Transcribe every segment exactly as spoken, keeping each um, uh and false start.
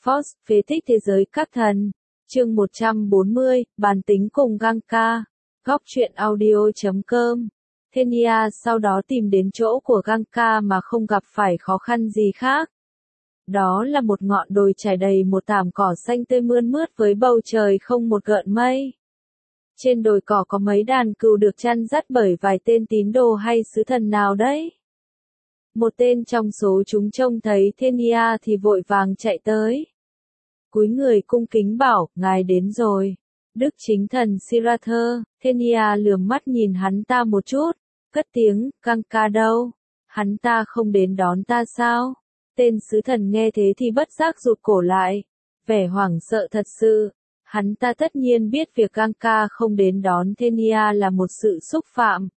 Force, phế tích thế giới các thần. Chương một trăm bốn mươi, bàn tính cùng Gangka. Góc truyện audio chấm com. Thenia sau đó tìm đến chỗ của Gangka mà không gặp phải khó khăn gì khác. Đó là một ngọn đồi trải đầy một thảm cỏ xanh tươi mơn mướt với bầu trời không một gợn mây. Trên đồi cỏ có mấy đàn cừu được chăn dắt bởi vài tên tín đồ hay sứ thần nào đấy. Một tên trong số chúng trông thấy Thenia thì vội vàng chạy tới. Cúi người cung kính bảo, ngài đến rồi. Đức chính thần Sirather. Thenia lườm mắt nhìn hắn ta một chút, cất tiếng, Gangka đâu? Hắn ta không đến đón ta sao? Tên sứ thần nghe thế thì bất giác rụt cổ lại, vẻ hoảng sợ thật sự. Hắn ta tất nhiên biết việc Gangka không đến đón Thenia là một sự xúc phạm,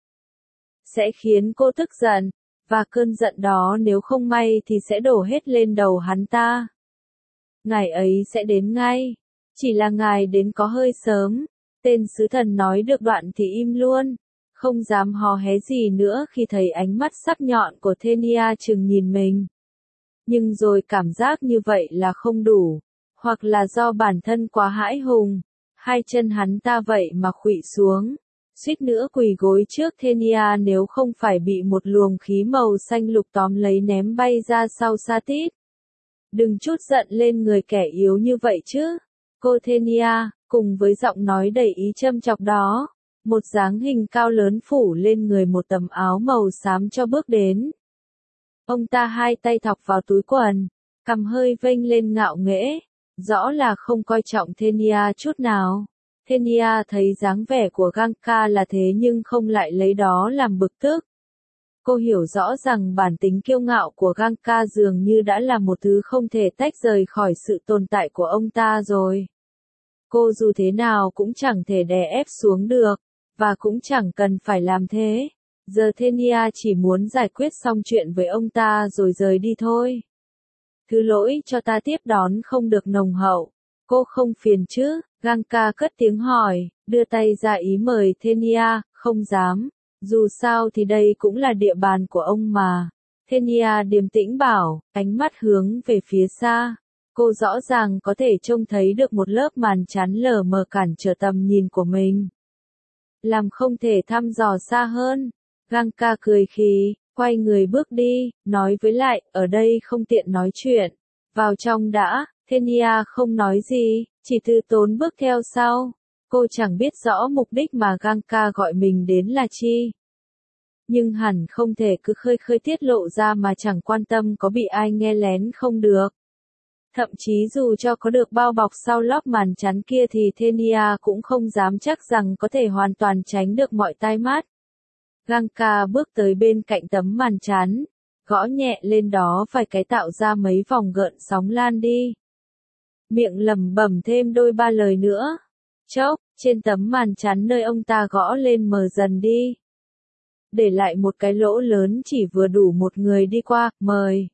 sẽ khiến cô tức giận, và cơn giận đó nếu không may thì sẽ đổ hết lên đầu hắn ta. Ngài ấy sẽ đến ngay, chỉ là ngài đến có hơi sớm. Tên sứ thần nói được đoạn thì im luôn, không dám hò hé gì nữa khi thấy ánh mắt sắc nhọn của Thenia chừng nhìn mình. Nhưng rồi cảm giác như vậy là không đủ, hoặc là do bản thân quá hãi hùng, hai chân hắn ta vậy mà khuỵu xuống, suýt nữa quỳ gối trước Thenia nếu không phải bị một luồng khí màu xanh lục tóm lấy ném bay ra sau xa tít. Đừng chút giận lên người kẻ yếu như vậy chứ, cô Thenia, cùng với giọng nói đầy ý châm chọc đó, một dáng hình cao lớn phủ lên người một tấm áo màu xám cho bước đến. Ông ta hai tay thọc vào túi quần, cằm hơi vênh lên ngạo nghễ, rõ là không coi trọng Thenia chút nào. Thenia thấy dáng vẻ của Gangka là thế nhưng không lại lấy đó làm bực tức. Cô hiểu rõ rằng bản tính kiêu ngạo của Gangka dường như đã là một thứ không thể tách rời khỏi sự tồn tại của ông ta rồi. Cô dù thế nào cũng chẳng thể đè ép xuống được, và cũng chẳng cần phải làm thế. Giờ Thenia chỉ muốn giải quyết xong chuyện với ông ta rồi rời đi thôi. Thứ lỗi cho ta tiếp đón không được nồng hậu. Cô không phiền chứ? Gangka cất tiếng hỏi, đưa tay ra ý mời Thenia, không dám. Dù sao thì đây cũng là địa bàn của ông mà. Thenia điềm tĩnh bảo, ánh mắt hướng về phía xa. Cô rõ ràng có thể trông thấy được một lớp màn chắn lờ mờ cản trở tầm nhìn của mình. Làm không thể thăm dò xa hơn. Gangka cười khì, quay người bước đi, nói với lại, ở đây không tiện nói chuyện. Vào trong đã. Thenia không nói gì, chỉ từ tốn bước theo sau. Cô chẳng biết rõ mục đích mà Gangka gọi mình đến là chi. Nhưng hẳn không thể cứ khơi khơi tiết lộ ra mà chẳng quan tâm có bị ai nghe lén không được. Thậm chí dù cho có được bao bọc sau lớp màn chắn kia thì Thenia cũng không dám chắc rằng có thể hoàn toàn tránh được mọi tai mắt. Gangka bước tới bên cạnh tấm màn chắn, gõ nhẹ lên đó vài cái tạo ra mấy vòng gợn sóng lan đi. Miệng lẩm bẩm thêm đôi ba lời nữa. Chốc, trên tấm màn chắn nơi ông ta gõ lên mờ dần đi, để lại một cái lỗ lớn chỉ vừa đủ một người đi qua, mời.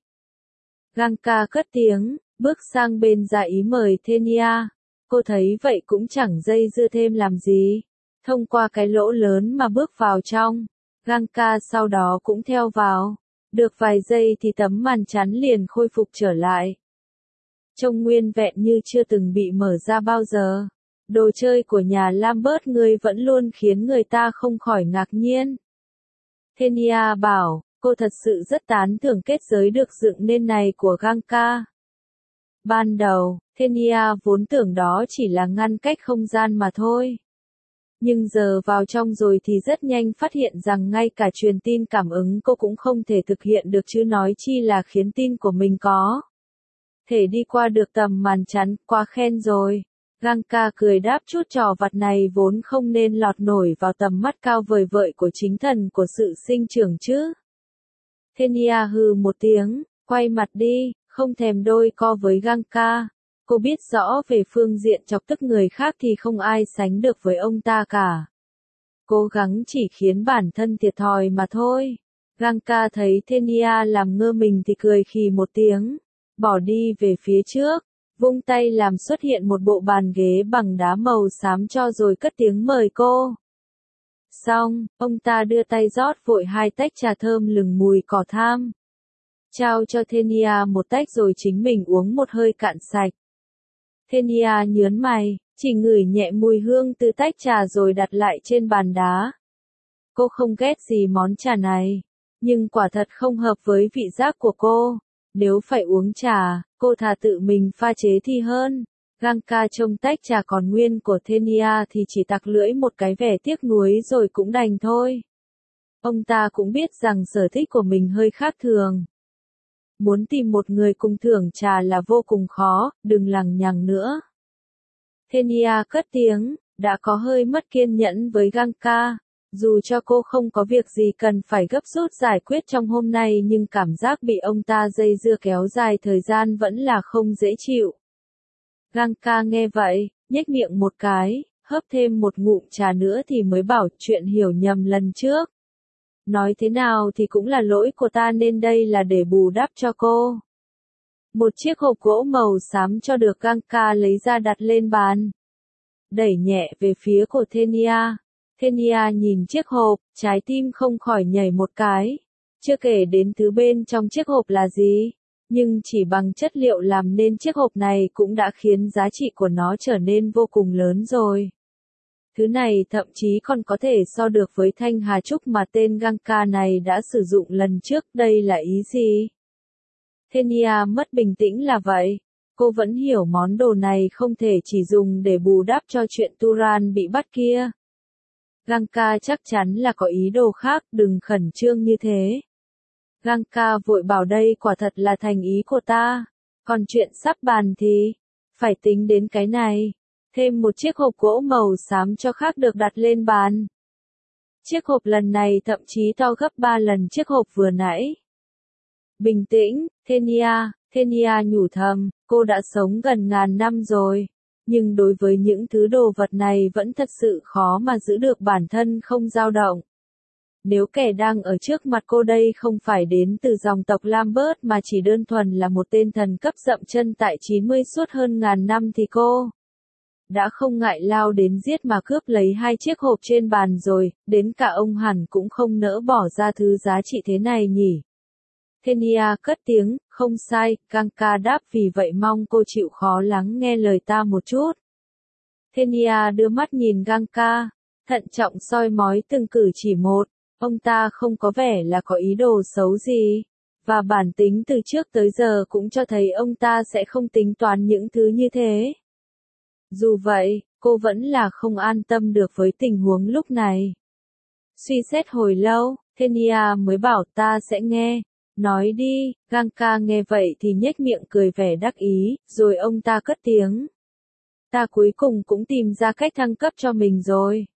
Gangka cất tiếng, bước sang bên ra ý mời Thenia. Cô thấy vậy cũng chẳng dây dưa thêm làm gì. Thông qua cái lỗ lớn mà bước vào trong. Gangka sau đó cũng theo vào. Được vài giây thì tấm màn chắn liền khôi phục trở lại. Trông nguyên vẹn như chưa từng bị mở ra bao giờ. Đồ chơi của nhà Lambert ngươi vẫn luôn khiến người ta không khỏi ngạc nhiên. Thenia bảo, cô thật sự rất tán thưởng kết giới được dựng nên này của Gangka. Ban đầu, Thenia vốn tưởng đó chỉ là ngăn cách không gian mà thôi. Nhưng giờ vào trong rồi thì rất nhanh phát hiện rằng ngay cả truyền tin cảm ứng cô cũng không thể thực hiện được chứ nói chi là khiến tin của mình có thể đi qua được tầm màn chắn, quá khen rồi. Gangka cười đáp chút trò vặt này vốn không nên lọt nổi vào tầm mắt cao vời vợi của chính thần của sự sinh trưởng chứ. Thenia hừ một tiếng, quay mặt đi, không thèm đôi co với Gangka. Cô biết rõ về phương diện chọc tức người khác thì không ai sánh được với ông ta cả. Cố gắng chỉ khiến bản thân thiệt thòi mà thôi. Gangka thấy Thenia làm ngơ mình thì cười khì một tiếng, bỏ đi về phía trước, vung tay làm xuất hiện một bộ bàn ghế bằng đá màu xám cho rồi cất tiếng mời cô. Xong, ông ta đưa tay rót vội hai tách trà thơm lừng mùi cỏ tham. Trao cho Thenia một tách rồi chính mình uống một hơi cạn sạch. Thenia nhớn mày, chỉ ngửi nhẹ mùi hương từ tách trà rồi đặt lại trên bàn đá. Cô không ghét gì món trà này, nhưng quả thật không hợp với vị giác của cô. Nếu phải uống trà, cô thà tự mình pha chế thì hơn. Gangka trông tách trà còn nguyên của Thenia thì chỉ tặc lưỡi một cái vẻ tiếc nuối rồi cũng đành thôi. Ông ta cũng biết rằng sở thích của mình hơi khác thường. Muốn tìm một người cùng thưởng trà là vô cùng khó, đừng lằng nhằng nữa. Thenia cất tiếng, đã có hơi mất kiên nhẫn với Gangka. Dù cho cô không có việc gì cần phải gấp rút giải quyết trong hôm nay nhưng cảm giác bị ông ta dây dưa kéo dài thời gian vẫn là không dễ chịu. Gangka nghe vậy, nhếch miệng một cái, hớp thêm một ngụm trà nữa thì mới bảo chuyện hiểu nhầm lần trước. Nói thế nào thì cũng là lỗi của ta nên đây là để bù đắp cho cô. Một chiếc hộp gỗ màu xám cho được Gangka lấy ra đặt lên bàn. Đẩy nhẹ về phía của Thenia. Thenia nhìn chiếc hộp, trái tim không khỏi nhảy một cái. Chưa kể đến thứ bên trong chiếc hộp là gì, nhưng chỉ bằng chất liệu làm nên chiếc hộp này cũng đã khiến giá trị của nó trở nên vô cùng lớn rồi. Thứ này thậm chí còn có thể so được với thanh hà trúc mà tên Gangka này đã sử dụng lần trước, đây là ý gì? Thenia mất bình tĩnh là vậy. Cô vẫn hiểu món đồ này không thể chỉ dùng để bù đắp cho chuyện Turan bị bắt kia. Gangka chắc chắn là có ý đồ khác, đừng khẩn trương như thế. Gangka vội bảo đây quả thật là thành ý của ta. Còn chuyện sắp bàn thì, phải tính đến cái này. Thêm một chiếc hộp gỗ màu xám cho khác được đặt lên bàn. Chiếc hộp lần này thậm chí to gấp ba lần chiếc hộp vừa nãy. Bình tĩnh, Thenia, Thenia nhủ thầm, cô đã sống gần ngàn năm rồi. Nhưng đối với những thứ đồ vật này vẫn thật sự khó mà giữ được bản thân không dao động. Nếu kẻ đang ở trước mặt cô đây không phải đến từ dòng tộc Lambert mà chỉ đơn thuần là một tên thần cấp dậm chân tại chín mươi suốt hơn ngàn năm thì cô đã không ngại lao đến giết mà cướp lấy hai chiếc hộp trên bàn rồi, đến cả ông hẳn cũng không nỡ bỏ ra thứ giá trị thế này nhỉ. Thenia cất tiếng, không sai, Gangka đáp, vì vậy mong cô chịu khó lắng nghe lời ta một chút. Thenia đưa mắt nhìn Gangka, thận trọng soi mói từng cử chỉ một, ông ta không có vẻ là có ý đồ xấu gì, và bản tính từ trước tới giờ cũng cho thấy ông ta sẽ không tính toán những thứ như thế. Dù vậy, cô vẫn là không an tâm được với tình huống lúc này. Suy xét hồi lâu, Thenia mới bảo ta sẽ nghe. Nói đi, Gangka nghe vậy thì nhếch miệng cười vẻ đắc ý, rồi ông ta cất tiếng. Ta cuối cùng cũng tìm ra cách thăng cấp cho mình rồi.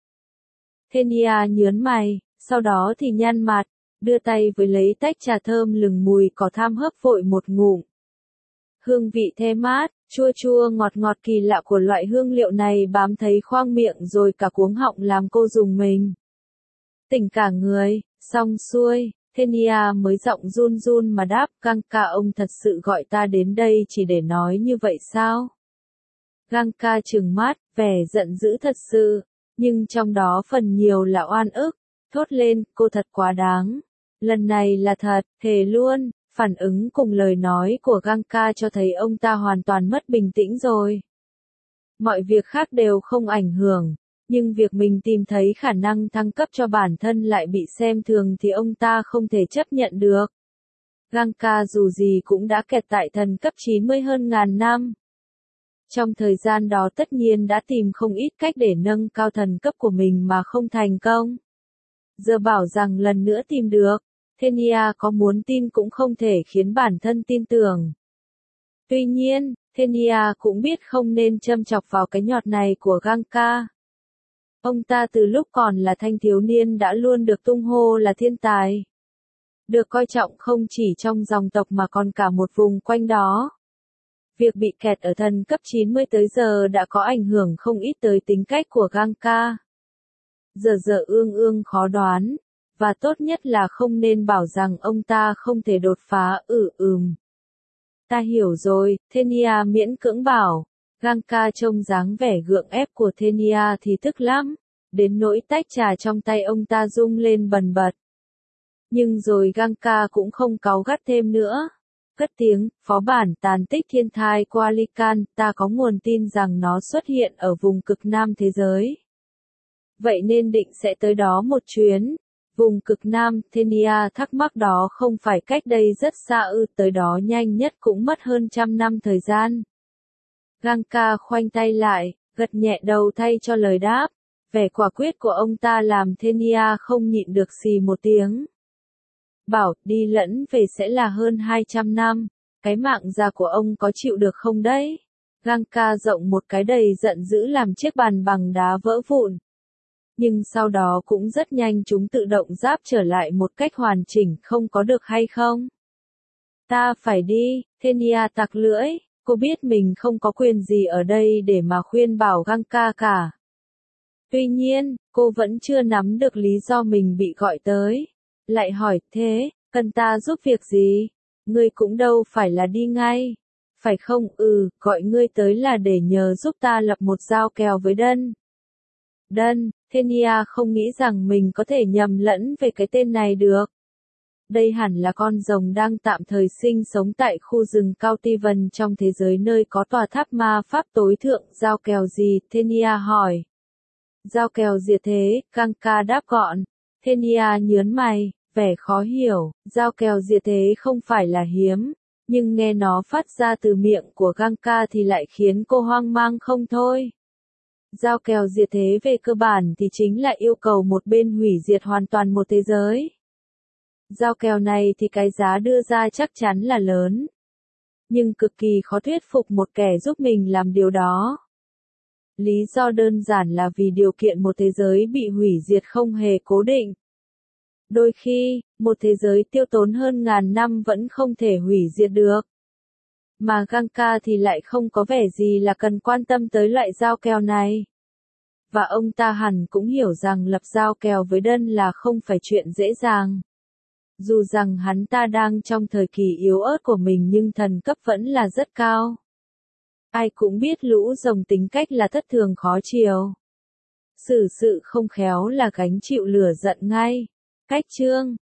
Thenia nhớn mày, sau đó thì nhăn mặt, đưa tay với lấy tách trà thơm lừng mùi cỏ tham hớp vội một ngụm. Hương vị thơm mát, chua chua ngọt ngọt kỳ lạ của loại hương liệu này bám thấy khoang miệng rồi cả cuống họng làm cô rùng mình. Tỉnh cả người, xong xuôi. Thenia mới giọng run run mà đáp, Gangka ông thật sự gọi ta đến đây chỉ để nói như vậy sao? Gangka trừng mắt, vẻ giận dữ thật sự, nhưng trong đó phần nhiều là oan ức, thốt lên, cô thật quá đáng. Lần này là thật, thề luôn, phản ứng cùng lời nói của Gangka cho thấy ông ta hoàn toàn mất bình tĩnh rồi. Mọi việc khác đều không ảnh hưởng. Nhưng việc mình tìm thấy khả năng thăng cấp cho bản thân lại bị xem thường thì ông ta không thể chấp nhận được. Gangka dù gì cũng đã kẹt tại thần cấp chín mươi hơn ngàn năm. Trong thời gian đó tất nhiên đã tìm không ít cách để nâng cao thần cấp của mình mà không thành công. Giờ bảo rằng lần nữa tìm được, Thenia có muốn tin cũng không thể khiến bản thân tin tưởng. Tuy nhiên, Thenia cũng biết không nên châm chọc vào cái nhọt này của Gangka. Ông ta từ lúc còn là thanh thiếu niên đã luôn được tung hô là thiên tài. Được coi trọng không chỉ trong dòng tộc mà còn cả một vùng quanh đó. Việc bị kẹt ở thần cấp chín mươi tới giờ đã có ảnh hưởng không ít tới tính cách của Gangka. Giờ giờ ương ương khó đoán, và tốt nhất là không nên bảo rằng ông ta không thể đột phá, ừ ừm. Ta hiểu rồi, Thenia miễn cưỡng bảo. Gangka trông dáng vẻ gượng ép của Thenia thì tức lắm, đến nỗi tách trà trong tay ông ta rung lên bần bật. Nhưng rồi Gangka cũng không cáu gắt thêm nữa. cất tiếng, phó bản tàn tích thiên thai Qualican, ta có nguồn tin rằng nó xuất hiện ở vùng cực nam thế giới. Vậy nên định sẽ tới đó một chuyến. Vùng cực nam, Thenia thắc mắc đó không phải cách đây rất xa ư, tới đó nhanh nhất cũng mất hơn trăm năm thời gian. Gangka khoanh tay lại, gật nhẹ đầu thay cho lời đáp. Vẻ quả quyết của ông ta làm Thenia không nhịn được xì một tiếng. Bảo, đi lẫn về sẽ là hơn hai trăm năm. Cái mạng già của ông có chịu được không đấy? Gangka rộng một cái đầy giận dữ làm chiếc bàn bằng đá vỡ vụn. Nhưng sau đó cũng rất nhanh chúng tự động giáp trở lại một cách hoàn chỉnh, không có được hay không? Ta phải đi, Thenia tặc lưỡi, cô biết mình không có quyền gì ở đây để mà khuyên bảo Gangka cả. Tuy nhiên, cô vẫn chưa nắm được lý do mình bị gọi tới. Lại hỏi, thế, cần ta giúp việc gì? Ngươi cũng đâu phải là đi ngay. Phải không? Ừ, gọi ngươi tới là để nhờ giúp ta lập một giao kèo với Đân. Đân, Thenia không nghĩ rằng mình có thể nhầm lẫn về cái tên này được. Đây hẳn là con rồng đang tạm thời sinh sống tại khu rừng cao Tivan trong thế giới nơi có tòa tháp ma pháp tối thượng. Giao kèo gì? Thenia hỏi. Giao kèo diệt thế, Gangka đáp gọn. Thenia nhớn mày, vẻ khó hiểu. Giao kèo diệt thế không phải là hiếm, nhưng nghe nó phát ra từ miệng của Gangka thì lại khiến cô hoang mang không thôi. Giao kèo diệt thế về cơ bản thì chính là yêu cầu một bên hủy diệt hoàn toàn một thế giới. Giao kèo này thì cái giá đưa ra chắc chắn là lớn, nhưng cực kỳ khó thuyết phục một kẻ giúp mình làm điều đó. Lý do đơn giản là vì điều kiện một thế giới bị hủy diệt không hề cố định. Đôi khi, một thế giới tiêu tốn hơn ngàn năm vẫn không thể hủy diệt được. Mà Gangka thì lại không có vẻ gì là cần quan tâm tới loại giao kèo này. Và ông ta hẳn cũng hiểu rằng lập giao kèo với Đân là không phải chuyện dễ dàng. Dù rằng hắn ta đang trong thời kỳ yếu ớt của mình nhưng thần cấp vẫn là rất cao. Ai cũng biết lũ rồng tính cách là thất thường khó chiều. Xử sự không khéo là gánh chịu lửa giận ngay. Cách chương